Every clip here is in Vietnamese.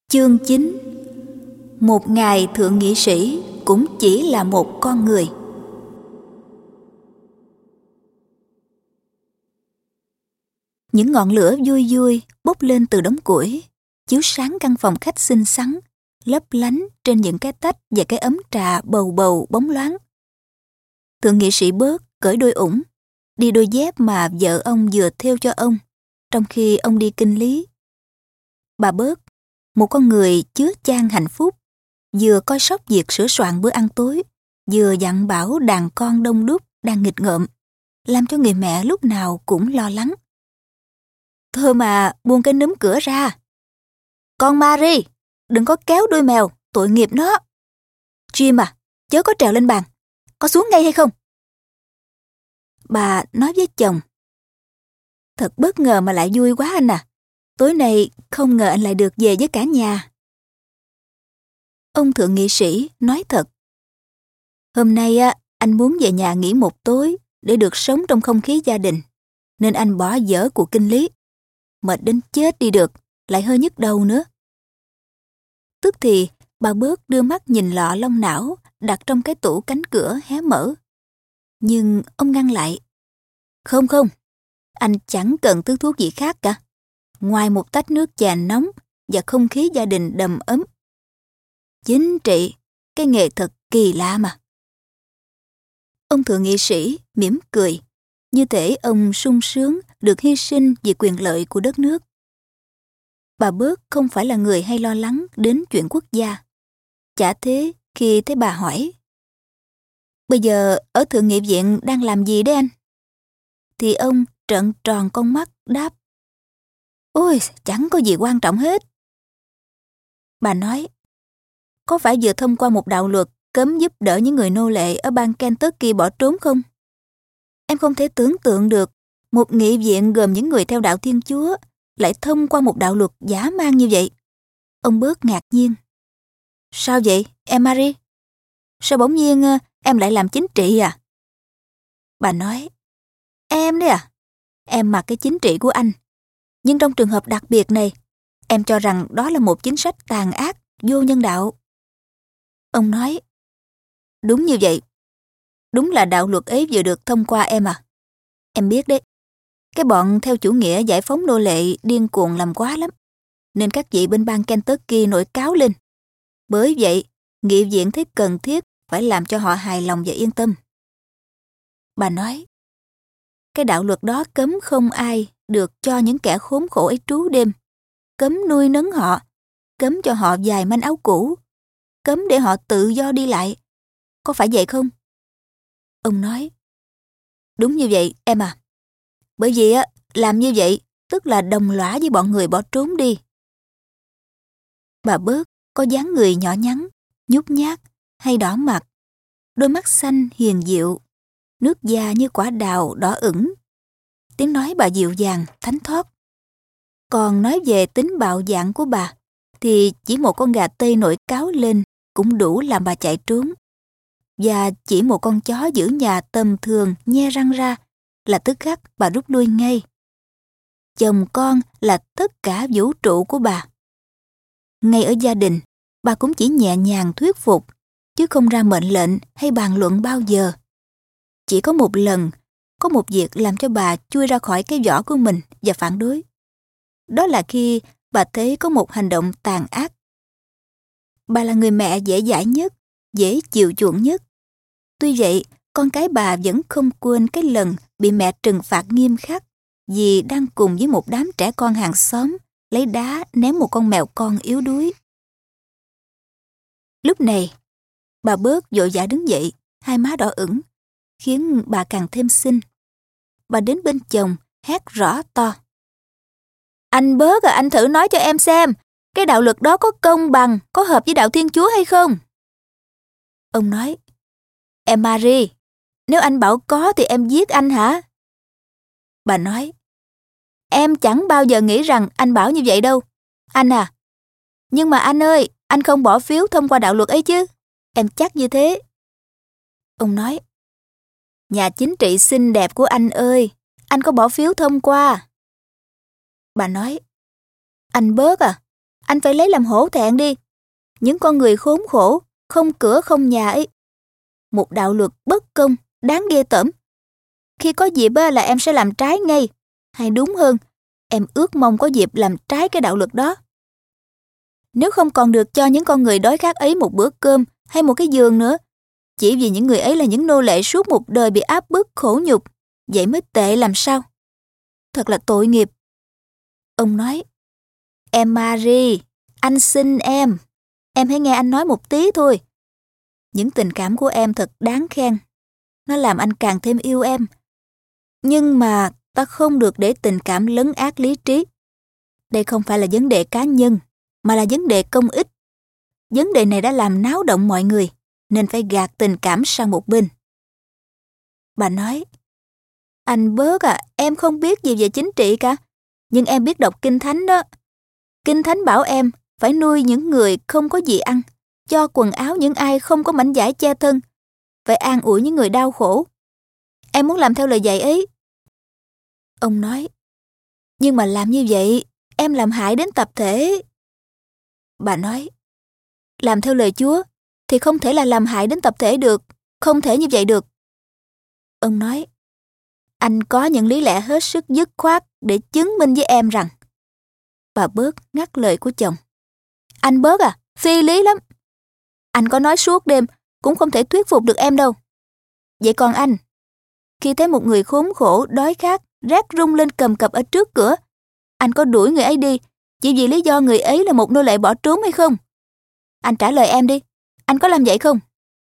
Chương 9. Một ngài thượng nghị sĩ cũng chỉ là một con người. Những ngọn lửa vui vui bốc lên từ đống củi, chiếu sáng căn phòng khách xinh xắn, lấp lánh trên những cái tách và cái ấm trà bầu bầu bóng loáng. Thượng nghị sĩ Bớt cởi đôi ủng, đi đôi dép mà vợ ông vừa thêu cho ông, trong khi ông đi kinh lý. Bà Bớt, một con người chứa chan hạnh phúc, vừa coi sóc việc sửa soạn bữa ăn tối, vừa dặn bảo đàn con đông đúc đang nghịch ngợm, làm cho người mẹ lúc nào cũng lo lắng. Thôi mà buông cái núm cửa ra. Con Marie, đừng có kéo đuôi mèo, tội nghiệp nó. Jim à, chớ có trèo lên bàn, có xuống ngay hay không? Bà nói với chồng. Thật bất ngờ mà lại vui quá anh à. Tối nay không ngờ anh lại được về với cả nhà. Ông thượng nghị sĩ nói thật. Hôm nay anh muốn về nhà nghỉ một tối để được sống trong không khí gia đình, nên anh bỏ dở cuộc kinh lý. Mệt đến chết đi được, lại hơi nhức đầu nữa. Tức thì bà Bớt đưa mắt nhìn lọ long não đặt trong cái tủ cánh cửa hé mở. Nhưng ông ngăn lại. Không, anh chẳng cần thứ thuốc gì khác cả, ngoài một tách nước trà nóng và không khí gia đình đầm ấm. Chính trị, cái nghề thật kỳ lạ mà. Ông thượng nghị sĩ mỉm cười, như thể ông sung sướng được hy sinh vì quyền lợi của đất nước. Bà Bớt không phải là người hay lo lắng đến chuyện quốc gia. Chả thế khi thấy bà hỏi. Bây giờ ở Thượng nghị viện đang làm gì đấy anh? Thì ông trợn tròn con mắt đáp. Ôi, chẳng có gì quan trọng hết. Bà nói, có phải vừa thông qua một đạo luật cấm giúp đỡ những người nô lệ ở bang Kentucky bỏ trốn không? Em không thể tưởng tượng được một nghị viện gồm những người theo đạo Thiên Chúa lại thông qua một đạo luật dã man như vậy. Ông Bớt ngạc nhiên. Sao vậy, em Marie? Sao bỗng nhiên em lại làm chính trị à? Bà nói, em đấy à? Em mặc cái chính trị của anh. Nhưng trong trường hợp đặc biệt này, em cho rằng đó là một chính sách tàn ác, vô nhân đạo. Ông nói, đúng như vậy. Đúng là đạo luật ấy vừa được thông qua em à. Em biết đấy, cái bọn theo chủ nghĩa giải phóng nô lệ điên cuồng làm quá lắm, nên các vị bên bang Kentucky nổi cáo lên. Bởi vậy, nghị viện thấy cần thiết phải làm cho họ hài lòng và yên tâm. Bà nói, cái đạo luật đó cấm không ai được cho những kẻ khốn khổ ấy trú đêm, cấm nuôi nấng họ, cấm cho họ vài manh áo cũ, cấm để họ tự do đi lại. Có phải vậy không? Ông nói, đúng như vậy em à. Bởi vì làm như vậy tức là đồng lõa với bọn người bỏ trốn đi. Bà Bớt có dáng người nhỏ nhắn, nhút nhát hay đỏ mặt, đôi mắt xanh hiền dịu, nước da như quả đào đỏ ửng. Tiếng nói bà dịu dàng, thánh thót. Còn nói về tính bạo dạn của bà, thì chỉ một con gà Tây nổi cáo lên cũng đủ làm bà chạy trốn. Và chỉ một con chó giữ nhà tầm thường nhe răng ra là tức khắc bà rút lui ngay. Chồng con là tất cả vũ trụ của bà. Ngay ở gia đình, bà cũng chỉ nhẹ nhàng thuyết phục, chứ không ra mệnh lệnh hay bàn luận bao giờ. Chỉ có một lần, có một việc làm cho bà chui ra khỏi cái vỏ của mình và phản đối. Đó là khi bà thấy có một hành động tàn ác. Bà là người mẹ dễ dãi nhất, dễ chiều chuộng nhất. Tuy vậy, con cái bà vẫn không quên cái lần bị mẹ trừng phạt nghiêm khắc vì đang cùng với một đám trẻ con hàng xóm lấy đá ném một con mèo con yếu đuối. Lúc này, bà Bớt vội vã đứng dậy, hai má đỏ ửng, khiến bà càng thêm xinh. Bà đến bên chồng, hét rõ to. Anh Bớt à, anh thử nói cho em xem, cái đạo luật đó có công bằng, có hợp với đạo Thiên Chúa hay không? Ông nói, em Marie, nếu anh bảo có thì em giết anh hả? Bà nói, em chẳng bao giờ nghĩ rằng anh bảo như vậy đâu. Anh à, nhưng mà anh ơi, anh không bỏ phiếu thông qua đạo luật ấy chứ? Em chắc như thế. Ông nói, nhà chính trị xinh đẹp của anh ơi, anh có bỏ phiếu thông qua? Bà nói, anh Bớt à, Anh phải lấy làm hổ thẹn đi. Những con người khốn khổ, không cửa không nhà ấy. Một đạo luật bất công, đáng ghê tởm. Khi có dịp là em sẽ làm trái ngay. Hay đúng hơn, em ước mong có dịp làm trái cái đạo luật đó. Nếu không còn được cho những con người đói khát ấy một bữa cơm hay một cái giường nữa, chỉ vì những người ấy là những nô lệ suốt một đời bị áp bức khổ nhục, vậy mới tệ làm sao? Thật là tội nghiệp. Ông nói, em Marie, anh xin em hãy nghe anh nói một tí thôi. Những tình cảm của em thật đáng khen. Nó làm anh càng thêm yêu em. Nhưng mà ta không được để tình cảm lấn át lý trí. Đây không phải là vấn đề cá nhân, mà là vấn đề công ích. Vấn đề này đã làm náo động mọi người, nên phải gạt tình cảm sang một bên. Bà nói, anh Bớt em không biết gì về chính trị cả, nhưng em biết đọc Kinh Thánh đó. Kinh Thánh bảo em phải nuôi những người không có gì ăn, cho quần áo những ai không có mảnh vải che thân, phải an ủi những người đau khổ. Em muốn làm theo lời dạy ấy. Ông nói, nhưng mà làm như vậy, em làm hại đến tập thể. Bà nói, làm theo lời Chúa thì không thể là làm hại đến tập thể được, không thể như vậy được. Ông nói, anh có những lý lẽ hết sức dứt khoát để chứng minh với em rằng. Bà Bớt ngắt lời của chồng. Anh Bớt phi lý lắm. Anh có nói suốt đêm cũng không thể thuyết phục được em đâu. Vậy còn anh, khi thấy một người khốn khổ, đói khát, rát rung lên cầm cập ở trước cửa, anh có đuổi người ấy đi chỉ vì lý do người ấy là một nô lệ bỏ trốn hay không? Anh trả lời em đi, anh có làm vậy không?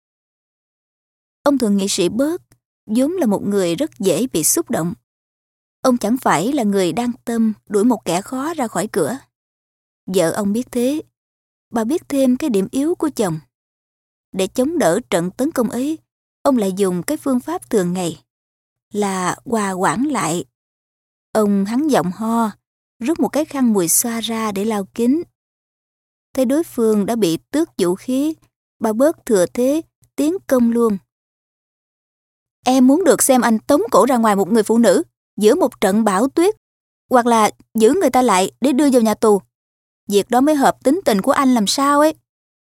Ông thượng nghị sĩ Bớt vốn là một người rất dễ bị xúc động. Ông chẳng phải là người đang tâm đuổi một kẻ khó ra khỏi cửa. Vợ ông biết thế. Bà biết thêm cái điểm yếu của chồng. Để chống đỡ trận tấn công ấy, ông lại dùng cái phương pháp thường ngày là hòa quản lại. Ông hắn giọng ho, rút một cái khăn mùi xoa ra để lau kính. Thấy đối phương đã bị tước vũ khí, bà Bớt thừa thế tiến công luôn. Em muốn được xem anh tống cổ ra ngoài một người phụ nữ giữa một trận bão tuyết, hoặc là giữ người ta lại để đưa vào nhà tù. Việc đó mới hợp tính tình của anh làm sao ấy.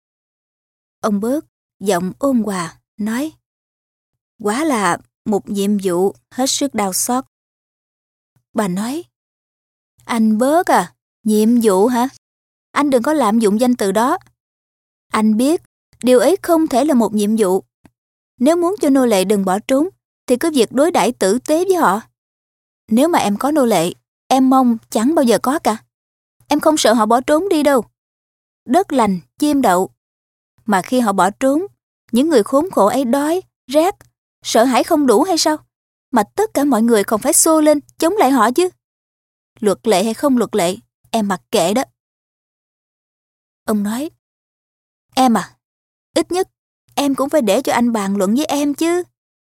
Ông Bớt giọng ôn hòa nói, quả là một nhiệm vụ hết sức đau xót. Bà nói, anh Bớt nhiệm vụ hả? Anh đừng có lạm dụng danh từ đó. Anh biết điều ấy không thể là một nhiệm vụ. Nếu muốn cho nô lệ đừng bỏ trốn thì cứ việc đối đãi tử tế với họ. Nếu mà em có nô lệ, em mong chẳng bao giờ có cả. Em không sợ họ bỏ trốn đi đâu. Đất lành, chim đậu. Mà khi họ bỏ trốn, những người khốn khổ ấy đói, rét, sợ hãi không đủ hay sao? Mà tất cả mọi người còn phải xô lên chống lại họ chứ. Luật lệ hay không luật lệ, em mặc kệ đó. Ông nói, em ít nhất em cũng phải để cho anh bàn luận với em chứ.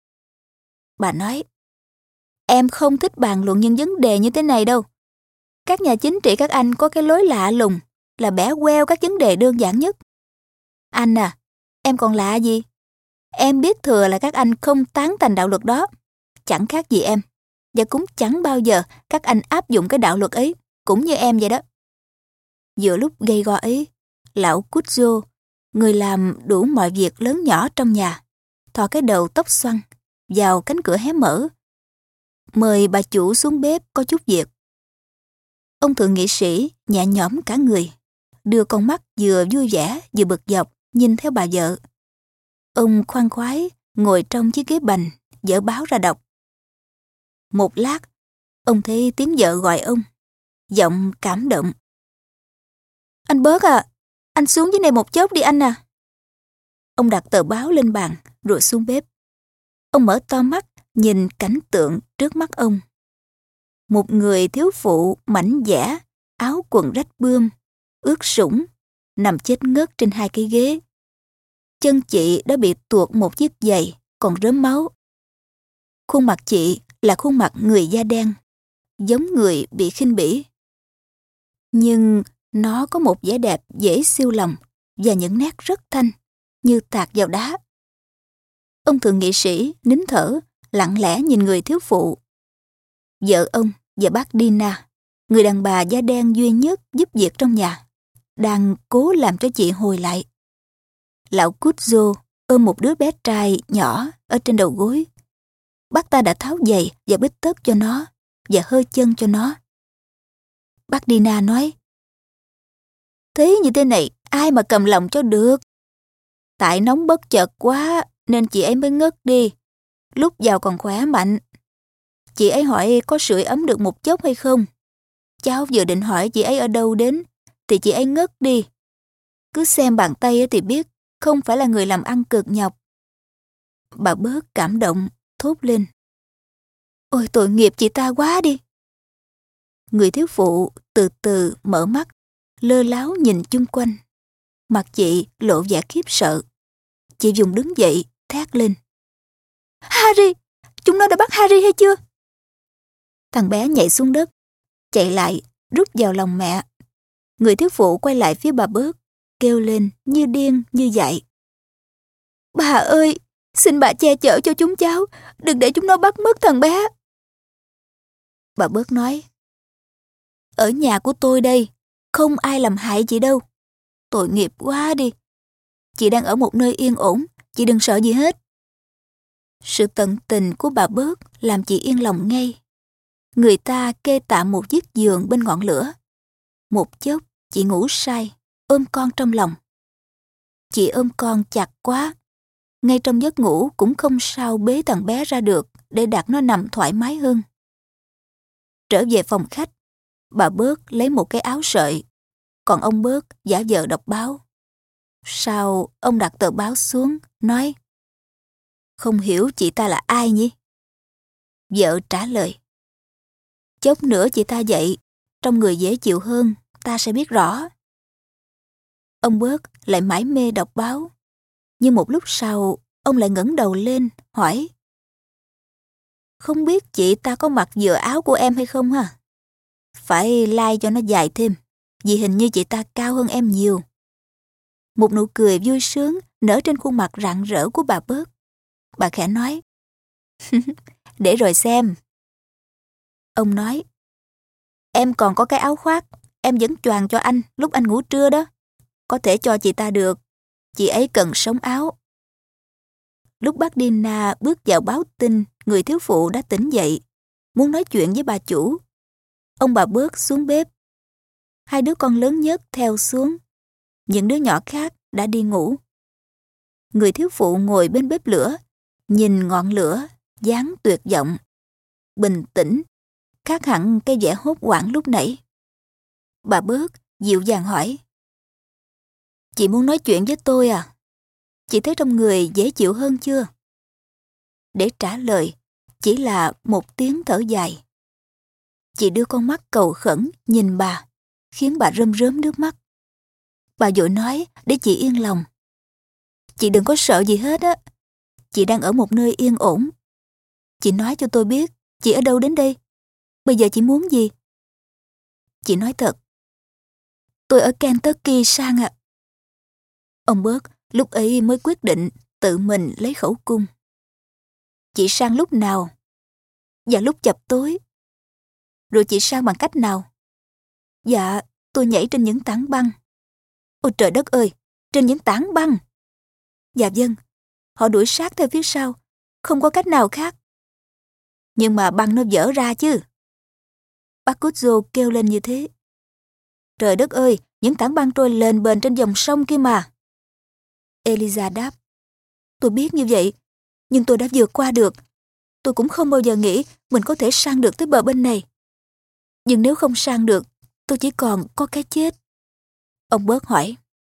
Bà nói, em không thích bàn luận những vấn đề như thế này đâu. Các nhà chính trị các anh có cái lối lạ lùng là bẻ queo các vấn đề đơn giản nhất. Anh em còn lạ gì? Em biết thừa là các anh không tán thành đạo luật đó. Chẳng khác gì em. Và cũng chẳng bao giờ các anh áp dụng cái đạo luật ấy, cũng như em vậy đó. Giữa lúc gây go ấy, lão Cujo, người làm đủ mọi việc lớn nhỏ trong nhà, thò cái đầu tóc xoăn vào cánh cửa hé mở, mời bà chủ xuống bếp có chút việc. Ông thượng nghị sĩ nhẹ nhõm cả người, đưa con mắt vừa vui vẻ vừa bực dọc nhìn theo bà vợ. Ông khoan khoái ngồi trong chiếc ghế bành, dở báo ra đọc. Một lát, ông thấy tiếng vợ gọi ông, giọng cảm động. Anh Bớt anh xuống dưới này một chốc đi anh à. Ông đặt tờ báo lên bàn rồi xuống bếp. Ông mở to mắt nhìn cảnh tượng trước mắt ông. Một người thiếu phụ mảnh dẻ, áo quần rách bươm, ướt sũng, nằm chết ngất trên hai cái ghế. Chân chị đã bị tuột một chiếc giày còn rớm máu. Khuôn mặt chị là khuôn mặt người da đen, giống người bị khinh bỉ. Nhưng nó có một vẻ đẹp dễ siêu lòng và những nét rất thanh, như tạt vào đá. Ông thượng nghị sĩ nín thở, lặng lẽ nhìn người thiếu phụ. Vợ ông và bác Dina, người đàn bà da đen duy nhất giúp việc trong nhà, đang cố làm cho chị hồi lại. Lão Cujo ôm một đứa bé trai nhỏ ở trên đầu gối. Bác ta đã tháo giày và bít tất cho nó và hơ chân cho nó. Bác Dina nói, thế như thế này ai mà cầm lòng cho được. Tại nóng bất chợt quá nên chị ấy mới ngất đi. Lúc vào còn khỏe mạnh. Chị ấy hỏi có sưởi ấm được một chốc hay không. Cháu vừa định hỏi chị ấy ở đâu đến thì chị ấy ngất đi. Cứ xem bàn tay thì biết không phải là người làm ăn cực nhọc. Bà bớt cảm động, thốt lên. Ôi tội nghiệp chị ta quá đi. Người thiếu phụ từ từ mở mắt, lơ láo nhìn chung quanh. Mặt chị lộ vẻ khiếp sợ. Chị dùng đứng dậy, thét lên. Harry! Chúng nó đã bắt Harry hay chưa? Thằng bé nhảy xuống đất, chạy lại, rút vào lòng mẹ. Người thiếu phụ quay lại phía bà bớt, kêu lên như điên như dại. Bà ơi! Xin bà che chở cho chúng cháu, đừng để chúng nó bắt mất thằng bé. Bà bớt nói. Ở nhà của tôi đây, không ai làm hại chị đâu. Tội nghiệp quá đi. Chị đang ở một nơi yên ổn, chị đừng sợ gì hết. Sự tận tình của bà bớt làm chị yên lòng ngay. Người ta kê tạm một chiếc giường bên ngọn lửa. Một chốc, chị ngủ say, ôm con trong lòng. Chị ôm con chặt quá. Ngay trong giấc ngủ cũng không sao bế thằng bé ra được để đặt nó nằm thoải mái hơn. Trở về phòng khách, bà bớt lấy một cái áo sợi, còn ông bớt giả vờ đọc báo. Sau ông đặt tờ báo xuống, nói, không hiểu chị ta là ai nhỉ? Vợ trả lời, chốc nữa chị ta dậy, trong người dễ chịu hơn, ta sẽ biết rõ. Ông bớt lại mải mê đọc báo, nhưng một lúc sau, ông lại ngẩng đầu lên, hỏi, không biết chị ta có mặc vừa áo của em hay không hả? Phải lai cho nó dài thêm, vì hình như chị ta cao hơn em nhiều. Một nụ cười vui sướng nở trên khuôn mặt rạng rỡ của bà bớt. Bà khẽ nói, để rồi xem. Ông nói, em còn có cái áo khoác, em vẫn choàng cho anh lúc anh ngủ trưa đó. Có thể cho chị ta được, chị ấy cần sống áo. Lúc bác Dina bước vào báo tin người thiếu phụ đã tỉnh dậy, muốn nói chuyện với bà chủ. Ông bà bớt xuống bếp. Hai đứa con lớn nhất theo xuống. Những đứa nhỏ khác đã đi ngủ. Người thiếu phụ ngồi bên bếp lửa, nhìn ngọn lửa, dáng tuyệt vọng, bình tĩnh, khác hẳn cái vẻ hốt hoảng lúc nãy. Bà bớt dịu dàng hỏi, chị muốn nói chuyện với tôi à? Chị thấy trong người dễ chịu hơn chưa? Để trả lời, chỉ là một tiếng thở dài. Chị đưa con mắt cầu khẩn nhìn bà, khiến bà rơm rớm nước mắt. Bà vội nói để chị yên lòng. Chị đừng có sợ gì hết á. Chị đang ở một nơi yên ổn. Chị nói cho tôi biết chị ở đâu đến đây. Bây giờ chị muốn gì? Chị nói thật. Tôi ở Kentucky Sang ạ. Ông bớt lúc ấy mới quyết định tự mình lấy khẩu cung. Chị sang lúc nào? Dạ lúc chập tối. Rồi chị sang bằng cách nào? Dạ, tôi nhảy trên những tảng băng. Ôi trời đất ơi, trên những tảng băng. Dạ vâng, họ đuổi sát theo phía sau, không có cách nào khác. Nhưng mà băng nó vỡ ra chứ. Bác Cujo kêu lên như thế. Trời đất ơi, những tảng băng trôi lềnh bềnh trên dòng sông kia mà. Eliza đáp, tôi biết như vậy, nhưng tôi đã vượt qua được. Tôi cũng không bao giờ nghĩ mình có thể sang được tới bờ bên này. Nhưng nếu không sang được, tôi chỉ còn có cái chết. Ông bớt hỏi,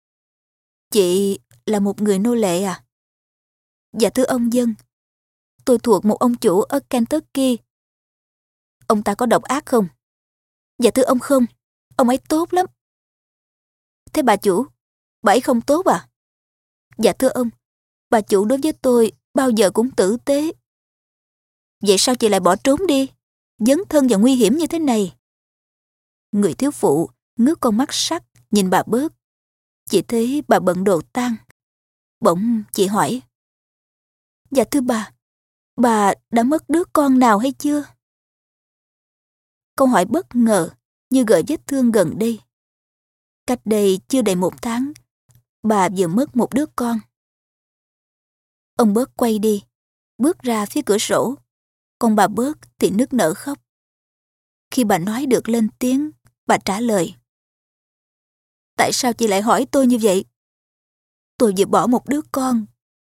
chị là một người nô lệ à? Dạ thưa ông dân, tôi thuộc một ông chủ ở Kentucky. Ông ta có độc ác không? Dạ thưa ông không, ông ấy tốt lắm. Thế bà chủ, bà ấy không tốt à? Dạ thưa ông, bà chủ đối với tôi bao giờ cũng tử tế. Vậy sao chị lại bỏ trốn đi, dấn thân vào nguy hiểm như thế này? Người thiếu phụ ngước con mắt sắc nhìn bà bớt. Chị thấy bà bận đồ tang. Bỗng chị hỏi, dạ thưa bà đã mất đứa con nào hay chưa? Câu hỏi bất ngờ như gợi vết thương gần đây. Cách đây chưa đầy 1 tháng, bà vừa mất một đứa con. Ông Bớt quay đi, bước ra phía cửa sổ, còn bà Bớt thì nức nở khóc. Khi bà nói được lên tiếng, bà trả lời: Tại sao chị lại hỏi tôi như vậy? Tôi vừa bỏ một đứa con.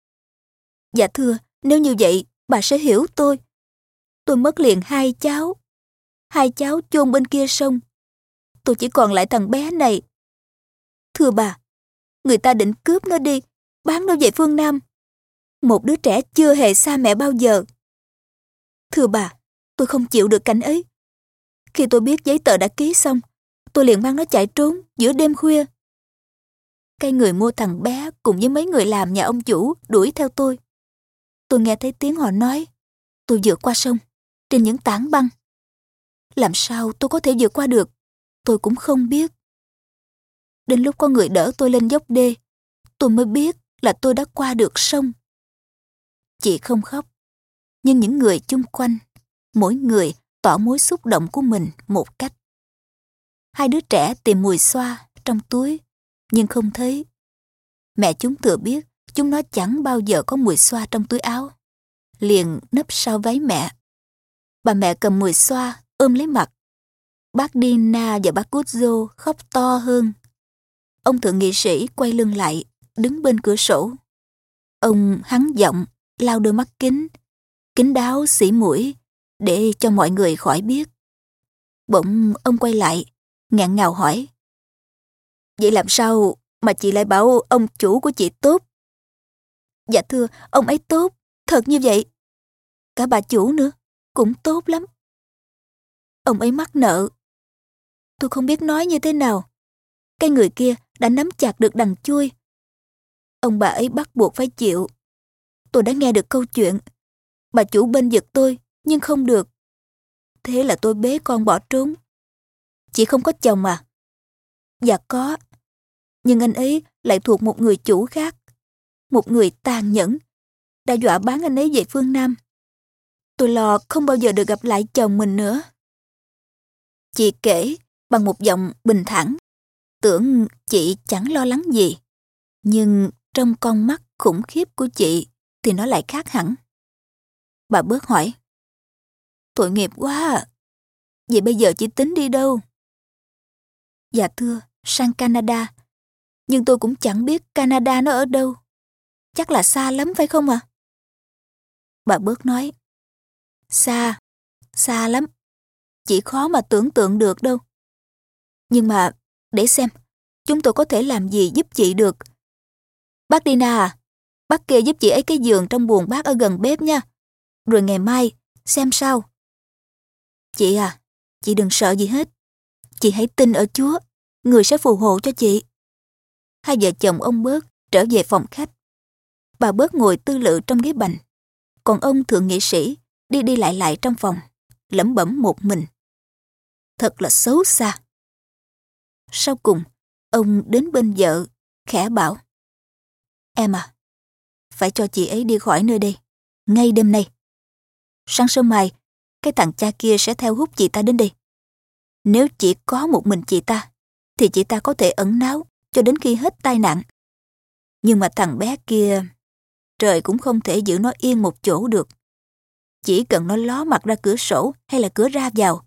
Dạ thưa, nếu như vậy, bà sẽ hiểu tôi. Tôi mất liền 2 cháu. 2 cháu chôn bên kia sông. Tôi chỉ còn lại thằng bé này. Thưa bà, người ta định cướp nó đi, bán nó về phương Nam. Một đứa trẻ chưa hề xa mẹ bao giờ. Thưa bà, tôi không chịu được cảnh ấy. Khi tôi biết giấy tờ đã ký xong, tôi liền mang nó chạy trốn giữa đêm khuya. Cái người mua thằng bé cùng với mấy người làm nhà ông chủ đuổi theo tôi. Tôi nghe thấy tiếng họ nói, tôi vượt qua sông, trên những tảng băng. Làm sao tôi có thể vượt qua được, tôi cũng không biết. Đến lúc có người đỡ tôi lên dốc đê, tôi mới biết là tôi đã qua được sông. Chị không khóc, nhưng những người chung quanh, mỗi người tỏ mối xúc động của mình một cách. 2 đứa trẻ tìm mùi xoa trong túi, nhưng không thấy. Mẹ chúng thừa biết chúng nó chẳng bao giờ có mùi xoa trong túi áo, liền nấp sau váy mẹ. Bà mẹ cầm mùi xoa ôm lấy mặt. Bác Dina và bác Guzzo khóc to hơn. Ông thượng nghị sĩ quay lưng lại, đứng bên cửa sổ. Ông hắn giọng, lau đôi mắt kính đáo xỉ mũi, để cho mọi người khỏi biết. Bỗng ông quay lại, ngạn ngào hỏi: Vậy làm sao mà chị lại bảo ông chủ của chị tốt? Dạ thưa, ông ấy tốt, thật như vậy. Cả bà chủ nữa, cũng tốt lắm. Ông ấy mắc nợ. Tôi không biết nói như thế nào. Cái người kia đã nắm chặt được đằng chui. Ông bà ấy bắt buộc phải chịu. Tôi đã nghe được câu chuyện. Bà chủ bênh vực tôi, nhưng không được. Thế là tôi bế con bỏ trốn. Chị không có chồng à? Dạ có. Nhưng anh ấy lại thuộc một người chủ khác. Một người tàn nhẫn. Đã dọa bán anh ấy về phương Nam. Tôi lo không bao giờ được gặp lại chồng mình nữa. Chị kể bằng một giọng bình thản. Tưởng chị chẳng lo lắng gì. Nhưng trong con mắt khủng khiếp của chị thì nó lại khác hẳn. Bà Bớt hỏi: Tội nghiệp quá à. Vậy bây giờ chị tính đi đâu? Dạ thưa, sang Canada. Nhưng tôi cũng chẳng biết Canada nó ở đâu. Chắc là xa lắm phải không ạ? Bà Bớt nói: Xa lắm. Chị khó mà tưởng tượng được đâu. Nhưng mà, để xem, chúng tôi có thể làm gì giúp chị được. Bác Dina à, bác kia giúp chị ấy cái giường trong buồng bác ở gần bếp nha. Rồi ngày mai, xem sao. Chị à, chị đừng sợ gì hết. Chị hãy tin ở Chúa, người sẽ phù hộ cho chị. 2 vợ chồng ông Bớt trở về phòng khách. Bà Bớt ngồi tư lự trong ghế bành, còn ông thượng nghị sĩ đi đi lại trong phòng, lẩm bẩm một mình. Thật là xấu xa. Sau cùng, ông đến bên vợ, khẽ bảo: Em à, phải cho chị ấy đi khỏi nơi đây, ngay đêm nay. Sáng sớm mai, cái thằng cha kia sẽ theo hút chị ta đến đây. Nếu chỉ có một mình chị ta, thì chị ta có thể ẩn náu cho đến khi hết tai nạn. Nhưng mà thằng bé kia, trời cũng không thể giữ nó yên một chỗ được. Chỉ cần nó ló mặt ra cửa sổ hay là cửa ra vào.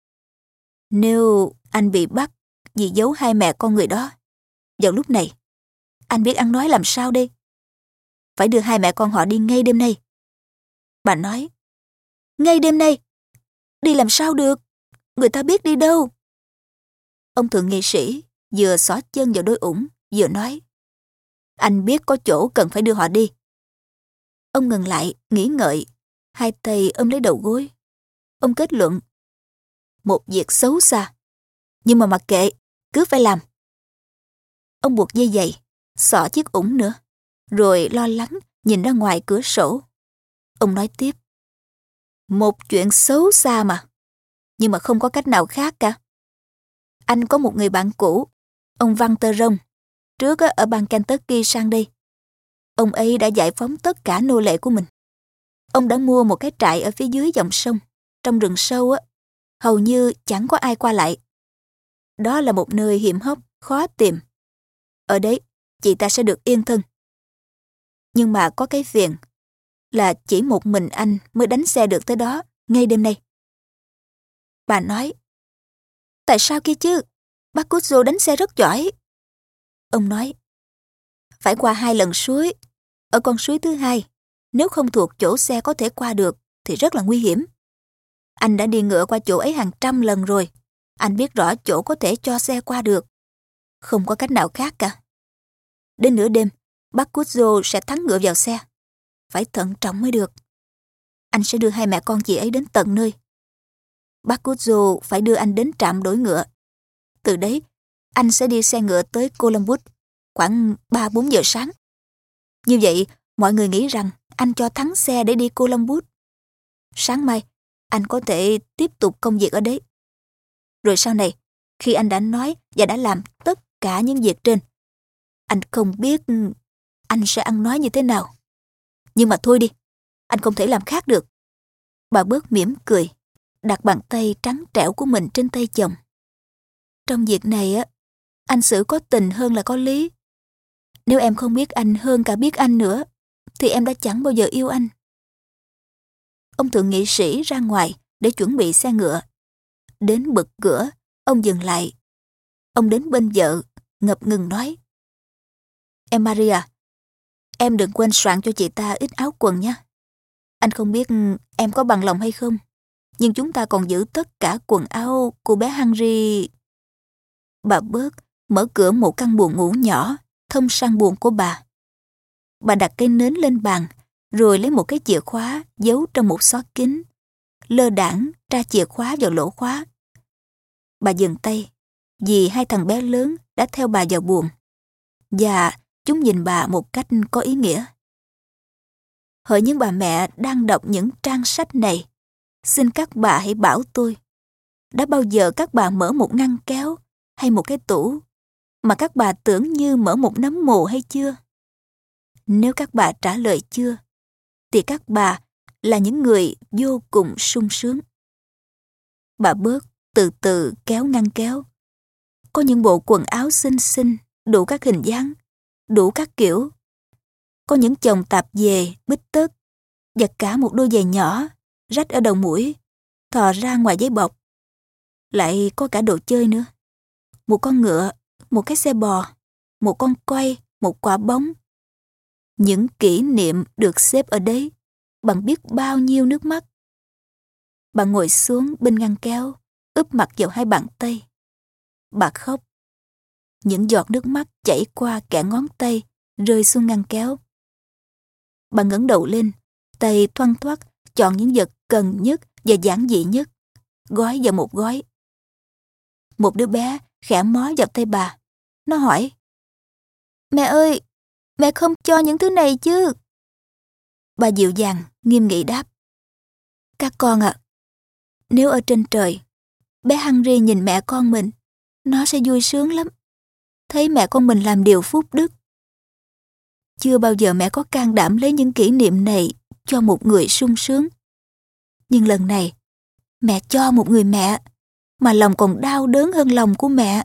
Nếu anh bị bắt vì giấu 2 mẹ con người đó, vào lúc này, anh biết ăn nói làm sao đây? Phải đưa 2 mẹ con họ đi ngay đêm nay. Bà nói: Ngay đêm nay? Đi làm sao được? Người ta biết đi đâu? Ông thượng nghị sĩ vừa xỏ chân vào đôi ủng, vừa nói: Anh biết có chỗ cần phải đưa họ đi. Ông ngừng lại, nghĩ ngợi, 2 tay ôm lấy đầu gối. Ông kết luận: Một việc xấu xa. Nhưng mà mặc kệ, cứ phải làm. Ông buộc dây giày, xỏ chiếc ủng nữa, rồi lo lắng nhìn ra ngoài cửa sổ. Ông nói tiếp: Một chuyện xấu xa mà, nhưng mà không có cách nào khác cả. Anh có một người bạn cũ, ông Văn Tơ Rông, trước ở bang Kentucky sang đây. Ông ấy đã giải phóng tất cả nô lệ của mình. Ông đã mua một cái trại ở phía dưới dòng sông, trong rừng sâu hầu như chẳng có ai qua lại. Đó là một nơi hiểm hóc, khó tìm. Ở đấy, chị ta sẽ được yên thân. Nhưng mà có cái phiền là chỉ một mình anh mới đánh xe được tới đó ngay đêm nay. Bà nói, tại sao kia chứ? Bác Cujo đánh xe rất giỏi. Ông nói, phải qua 2 lần suối. Ở con suối thứ hai, nếu không thuộc chỗ xe có thể qua được thì rất là nguy hiểm. Anh đã đi ngựa qua chỗ ấy hàng trăm lần rồi. Anh biết rõ chỗ có thể cho xe qua được. Không có cách nào khác cả. Đến nửa đêm, bác Cujo sẽ thắng ngựa vào xe. Phải thận trọng mới được. Anh sẽ đưa 2 mẹ con chị ấy đến tận nơi. Bác Cujo phải đưa anh đến trạm đổi ngựa. Từ đấy, anh sẽ đi xe ngựa tới Columbus khoảng 3-4 giờ sáng. Như vậy, mọi người nghĩ rằng anh cho thắng xe để đi Columbus. Sáng mai, anh có thể tiếp tục công việc ở đấy. Rồi sau này, khi anh đã nói và đã làm tất cả những việc trên, anh không biết anh sẽ ăn nói như thế nào. Nhưng mà thôi đi, anh không thể làm khác được. Bà bớt mỉm cười, đặt bàn tay trắng trẻo của mình trên tay chồng. Trong việc này á, anh xử có tình hơn là có lý. Nếu em không biết anh hơn cả biết anh nữa, thì em đã chẳng bao giờ yêu anh. Ông thượng nghị sĩ ra ngoài để chuẩn bị xe ngựa. Đến bực cửa, ông dừng lại. Ông đến bên vợ, ngập ngừng nói, em Maria, em đừng quên soạn cho chị ta ít áo quần nhé. Anh không biết em có bằng lòng hay không, nhưng chúng ta còn giữ tất cả quần áo của bé Henry. Bà bớt mở cửa một căn buồng ngủ nhỏ thông sang buồng của bà. Bà đặt cây nến lên bàn, rồi lấy một cái chìa khóa giấu trong một xó kính, lơ đãng tra chìa khóa vào lỗ khóa. Bà dừng tay, vì 2 thằng bé lớn đã theo bà vào buồng, và chúng nhìn bà một cách có ý nghĩa. Hỡi những bà mẹ đang đọc những trang sách này, xin các bà hãy bảo tôi, đã bao giờ các bà mở một ngăn kéo hay một cái tủ mà các bà tưởng như mở một nấm mồ hay chưa? Nếu các bà trả lời chưa, thì các bà là những người vô cùng sung sướng. Bà bớt từ từ kéo ngăn kéo. Có những bộ quần áo xinh xinh, đủ các hình dáng, đủ các kiểu. Có những chồng tạp dề, bít tất, và cả một đôi giày nhỏ, rách ở đầu mũi, thò ra ngoài giấy bọc. Lại có cả đồ chơi nữa. Một con ngựa, một cái xe bò, một con quay, một quả bóng. Những kỷ niệm được xếp ở đấy bằng biết bao nhiêu nước mắt. Bà ngồi xuống bên ngăn kéo, úp mặt vào 2 bàn tay. Bà khóc. Những giọt nước mắt chảy qua kẽ ngón tay, rơi xuống ngăn kéo. Bà ngẩng đầu lên, tay thoăn thoắt chọn những vật cần nhất và giản dị nhất, gói vào một gói. Một đứa bé khẽ mó vào tay bà. Nó hỏi, mẹ ơi, mẹ không cho những thứ này chứ? Bà dịu dàng, nghiêm nghị đáp, các con ạ, nếu ở trên trời, bé Henry nhìn mẹ con mình, nó sẽ vui sướng lắm. Thấy mẹ con mình làm điều phúc đức. Chưa bao giờ mẹ có can đảm lấy những kỷ niệm này cho một người sung sướng. Nhưng lần này, mẹ cho một người mẹ, mà lòng còn đau đớn hơn lòng của mẹ.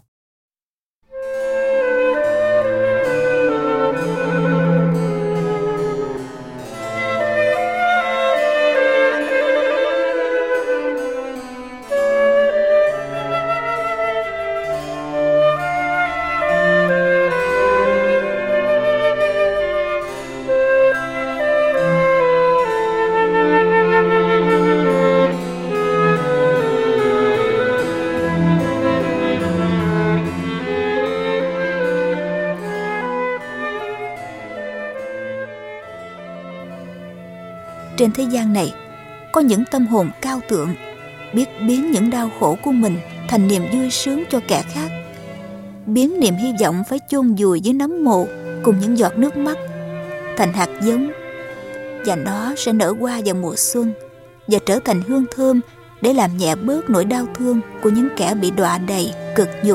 Trên thế gian này, có những tâm hồn cao thượng, biết biến những đau khổ của mình thành niềm vui sướng cho kẻ khác, biến niềm hy vọng phải chôn vùi dưới nấm mồ cùng những giọt nước mắt thành hạt giống, và nó sẽ nở hoa vào mùa xuân và trở thành hương thơm để làm nhẹ bớt nỗi đau thương của những kẻ bị đọa đầy cực nhục.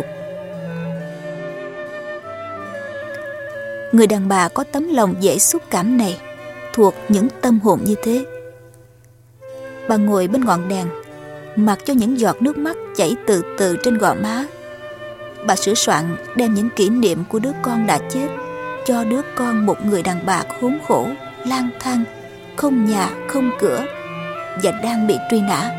Người đàn bà có tấm lòng dễ xúc cảm này thuộc những tâm hồn như thế. Bà ngồi bên ngọn đèn, mặc cho những giọt nước mắt chảy từ từ trên gò má, Bà sửa soạn đem những kỷ niệm của đứa con đã chết cho đứa con một người đàn bà khốn khổ, lang thang, không nhà không cửa và đang bị truy nã.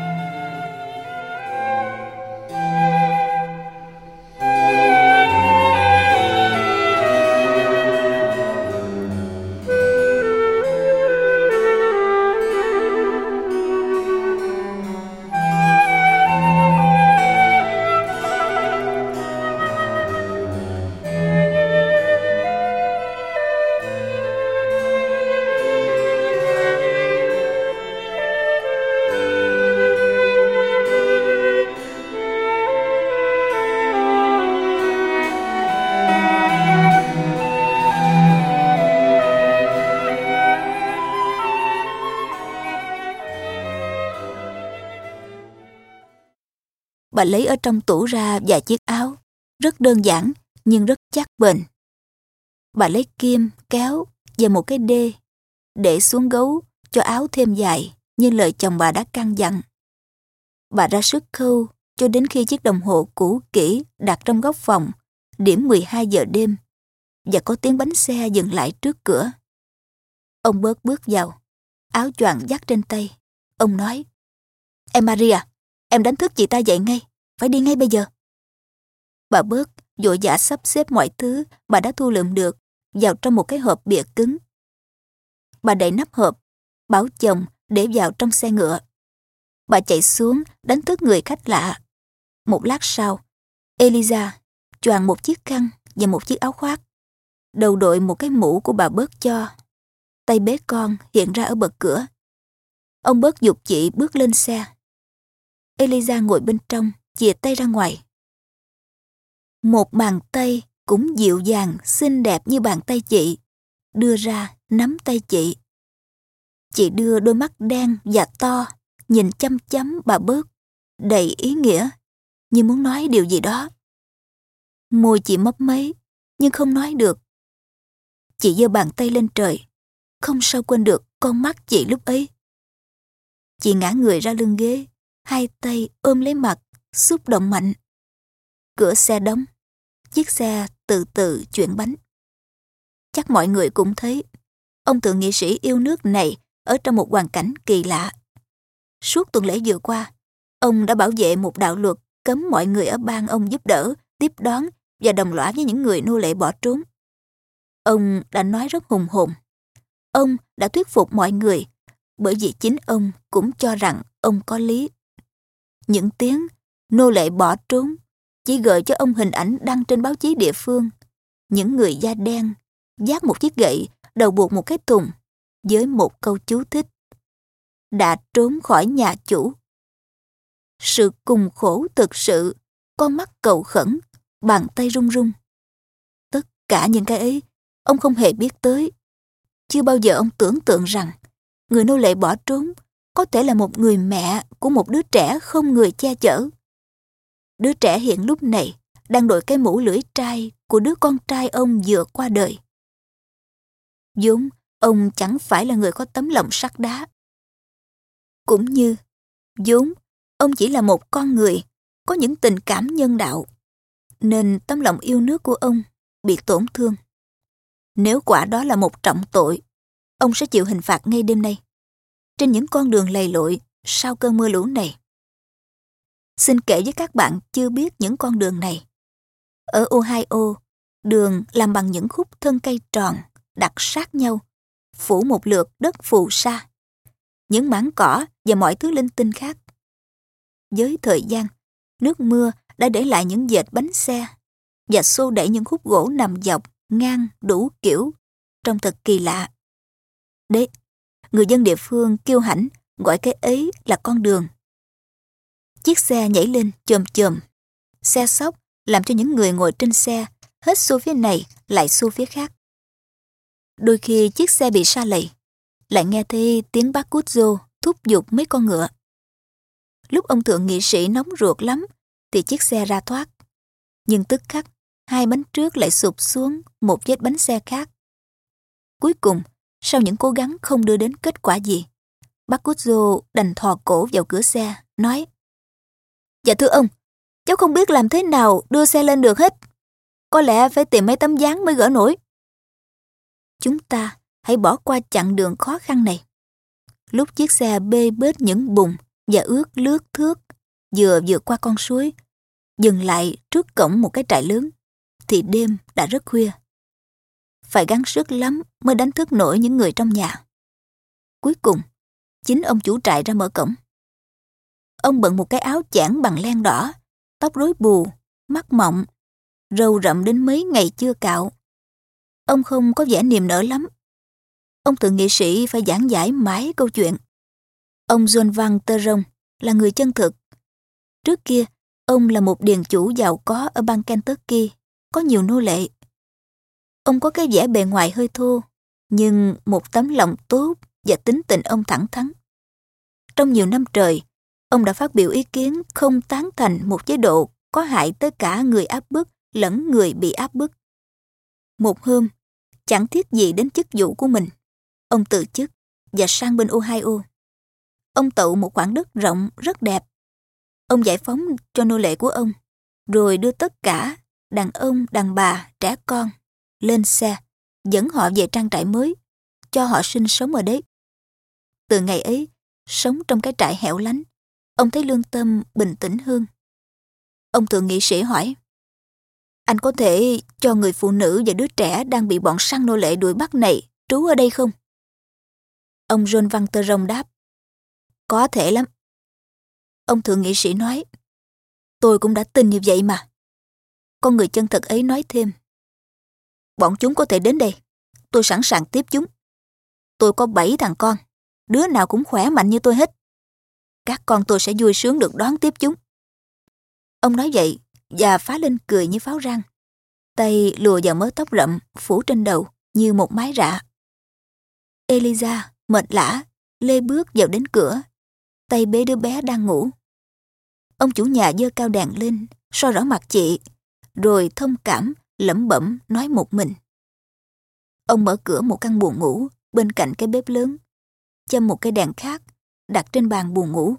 Bà lấy ở trong tủ ra vài chiếc áo, rất đơn giản nhưng rất chắc bền. Bà lấy kim, kéo và một cái đê, để xuống gấu cho áo thêm dài như lời chồng bà đã căn dặn. Bà ra sức khâu cho đến khi chiếc đồng hồ cũ kỹ đặt trong góc phòng, điểm 12 giờ đêm, và có tiếng bánh xe dừng lại trước cửa. Ông Bớt bước vào, áo choàng dắt trên tay. Ông nói: "Em Maria, em đánh thức chị ta dậy ngay, phải đi ngay bây giờ." Bà Bớt vội vã sắp xếp mọi thứ bà đã thu lượm được vào trong một cái hộp bìa cứng. Bà đậy nắp hộp, bảo chồng để vào trong xe ngựa. Bà chạy xuống đánh thức người khách lạ. Một lát sau, Eliza choàng một chiếc khăn và một chiếc áo khoác, đầu đội một cái mũ của bà Bớt cho. Tay bế con hiện ra ở bậc cửa. Ông Bớt giục chị bước lên xe. Eliza ngồi bên trong, chìa tay ra ngoài. Một bàn tay cũng dịu dàng, xinh đẹp như bàn tay chị, đưa ra nắm tay chị. Chị đưa đôi mắt đen và to, nhìn chăm chăm bà Bớt, đầy ý nghĩa, như muốn nói điều gì đó. Môi chị mấp máy, nhưng không nói được. Chị giơ bàn tay lên trời, không sao quên được con mắt chị lúc ấy. Chị ngã người ra lưng ghế, hai tay ôm lấy mặt, xúc động mạnh. Cửa xe đóng, chiếc xe từ từ chuyển bánh. Chắc mọi người cũng thấy, ông thượng nghị sĩ yêu nước này ở trong một hoàn cảnh kỳ lạ. Suốt tuần lễ vừa qua, ông đã bảo vệ một đạo luật cấm mọi người ở bang ông giúp đỡ, tiếp đón và đồng lõa với những người nô lệ bỏ trốn. Ông đã nói rất hùng hồn. Ông đã thuyết phục mọi người, bởi vì chính ông cũng cho rằng ông có lý. Những tiếng nô lệ bỏ trốn chỉ gợi cho ông hình ảnh đăng trên báo chí địa phương. Những người da đen vác một chiếc gậy, đầu buộc một cái thùng, với một câu chú thích: đã trốn khỏi nhà chủ. Sự cùng khổ thực sự, con mắt cầu khẩn, bàn tay run run. Tất cả những cái ấy, ông không hề biết tới. Chưa bao giờ ông tưởng tượng rằng người nô lệ bỏ trốn có thể là một người mẹ của một đứa trẻ không người che chở. Đứa trẻ hiện lúc này đang đội cái mũ lưỡi trai của đứa con trai ông vừa qua đời. Vốn ông chẳng phải là người có tấm lòng sắt đá. Cũng như vốn ông chỉ là một con người có những tình cảm nhân đạo, nên tấm lòng yêu nước của ông bị tổn thương. Nếu quả đó là một trọng tội, ông sẽ chịu hình phạt ngay đêm nay, trên những con đường lầy lội sau cơn mưa lũ này. Xin kể với các bạn chưa biết những con đường này. Ở Ohio, đường làm bằng những khúc thân cây tròn đặt sát nhau, phủ một lượt đất phù sa, những mảng cỏ và mọi thứ linh tinh khác. Với thời gian, nước mưa đã để lại những vệt bánh xe và xô đẩy những khúc gỗ nằm dọc, ngang đủ kiểu, trông thật kỳ lạ. Đấy, người dân địa phương kiêu hãnh gọi cái ấy là con đường. Chiếc xe nhảy lên chồm chồm. Xe xóc làm cho những người ngồi trên xe hết xô phía này lại xô phía khác. Đôi khi chiếc xe bị sa lầy, lại nghe thấy tiếng bác Cút Dô thúc giục mấy con ngựa. Lúc ông thượng nghị sĩ nóng ruột lắm thì chiếc xe ra thoát. Nhưng tức khắc, hai bánh trước lại sụp xuống một vết bánh xe khác. Cuối cùng, sau những cố gắng không đưa đến kết quả gì, bác Cút Dô đành thò cổ vào cửa xe, nói: "Dạ thưa ông, Cháu không biết làm thế nào đưa xe lên được hết. Có lẽ phải tìm mấy tấm ván mới gỡ nổi. Chúng ta hãy bỏ qua chặng đường khó khăn này. Lúc chiếc xe bê bết những bùn và ướt lướt thước, vừa vượt qua con suối, dừng lại trước cổng một cái trại lớn, thì đêm đã rất khuya. Phải gắng sức lắm mới đánh thức nổi những người trong nhà. Cuối cùng, chính ông chủ trại ra mở cổng. Ông bận một cái áo chẽn bằng len đỏ, tóc rối bù, mắt mọng, râu rậm đến mấy ngày chưa cạo. Ông không có vẻ niềm nở lắm. Ông thượng nghị sĩ phải giảng giải mãi câu chuyện. Ông John Van Terong là người chân thực. Trước kia, ông là một điền chủ giàu có ở bang Kentucky, có nhiều nô lệ. Ông có cái vẻ bề ngoài hơi thô, nhưng một tấm lòng tốt và tính tình ông thẳng thắn. Trong nhiều năm trời, ông đã phát biểu ý kiến không tán thành một chế độ có hại tới cả người áp bức lẫn người bị áp bức. Một hôm, chẳng thiết gì đến chức vụ của mình, ông từ chức và sang bên Ohio. Ông tậu một khoảng đất rộng rất đẹp. Ông giải phóng cho nô lệ của ông, rồi đưa tất cả, đàn ông, đàn bà, trẻ con, lên xe, dẫn họ về trang trại mới, cho họ sinh sống ở đấy. Từ ngày ấy, sống trong cái trại hẻo lánh, ông thấy lương tâm bình tĩnh hơn. Ông thượng nghị sĩ hỏi, anh có thể cho người phụ nữ và đứa trẻ đang bị bọn săn nô lệ đuổi bắt này trú ở đây không? Ông John Van Terong đáp, có thể lắm. Ông thượng nghị sĩ nói, tôi cũng đã tin như vậy mà. Con người chân thật ấy nói thêm, bọn chúng có thể đến đây, tôi sẵn sàng tiếp chúng. Tôi có 7 thằng con, đứa nào cũng khỏe mạnh như tôi hết. Các con tôi sẽ vui sướng được đón tiếp chúng. Ông nói vậy và phá lên cười như pháo răng. Tay lùa vào mớ tóc rậm phủ trên đầu như một mái rạ. Eliza mệt lả lê bước vào đến cửa, tay bế đứa bé đang ngủ. Ông chủ nhà giơ cao đèn lên soi rõ mặt chị, rồi thông cảm lẩm bẩm nói một mình. Ông mở cửa một căn buồng ngủ bên cạnh cái bếp lớn, châm một cái đèn khác đặt trên bàn buồng ngủ.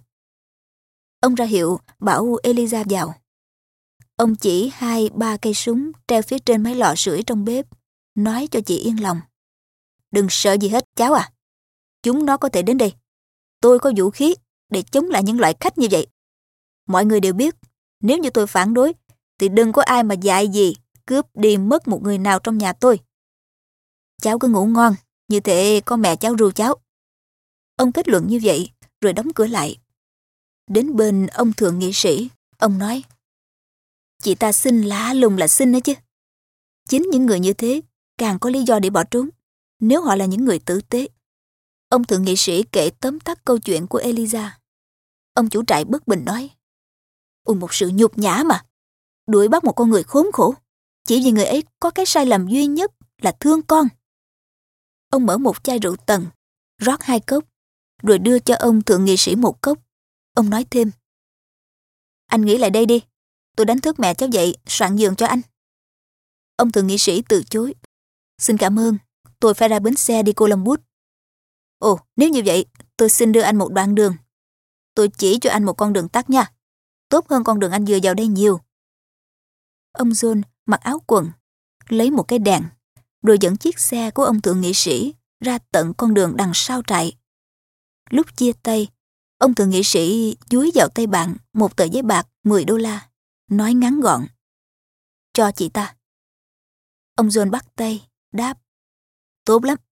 Ông ra hiệu bảo Eliza vào. Ông chỉ 2-3 cây súng treo phía trên mấy lò sưởi trong bếp, nói cho chị yên lòng. Đừng sợ gì hết cháu à. Chúng nó có thể đến đây. Tôi có vũ khí để chống lại những loại khách như vậy. Mọi người đều biết, nếu như tôi phản đối, thì đừng có ai mà dại gì cướp đi mất một người nào trong nhà tôi. Cháu cứ ngủ ngon, như thế có mẹ cháu ru cháu. Ông kết luận như vậy, rồi đóng cửa lại. Đến bên ông thượng nghị sĩ, ông nói, chị ta xinh lạ lùng là xinh đó chứ. Chính những người như thế càng có lý do để bỏ trốn, nếu họ là những người tử tế. Ông thượng nghị sĩ kể tóm tắt câu chuyện của Eliza. Ông chủ trại bất bình nói, ôi một sự nhục nhã mà. Đuổi bắt một con người khốn khổ, chỉ vì người ấy có cái sai lầm duy nhất là thương con. Ông mở một chai rượu tần, rót 2 cốc, rồi đưa cho ông thượng nghị sĩ một cốc. Ông nói thêm, anh nghĩ lại đây đi, tôi đánh thức mẹ cháu dậy soạn giường cho anh. Ông thượng nghị sĩ từ chối, xin cảm ơn, tôi phải ra bến xe đi Columbus. Ồ, nếu như vậy, tôi xin đưa anh một đoạn đường. Tôi chỉ cho anh một con đường tắt nha, tốt hơn con đường anh vừa vào đây nhiều. Ông John mặc áo quần, lấy một cái đèn, rồi dẫn chiếc xe của ông thượng nghị sĩ ra tận con đường đằng sau trại. Lúc chia tay, ông thượng nghị sĩ dúi vào tay bạn một tờ giấy bạc $10, nói ngắn gọn, cho chị ta. Ông John bắt tay, đáp, tốt lắm,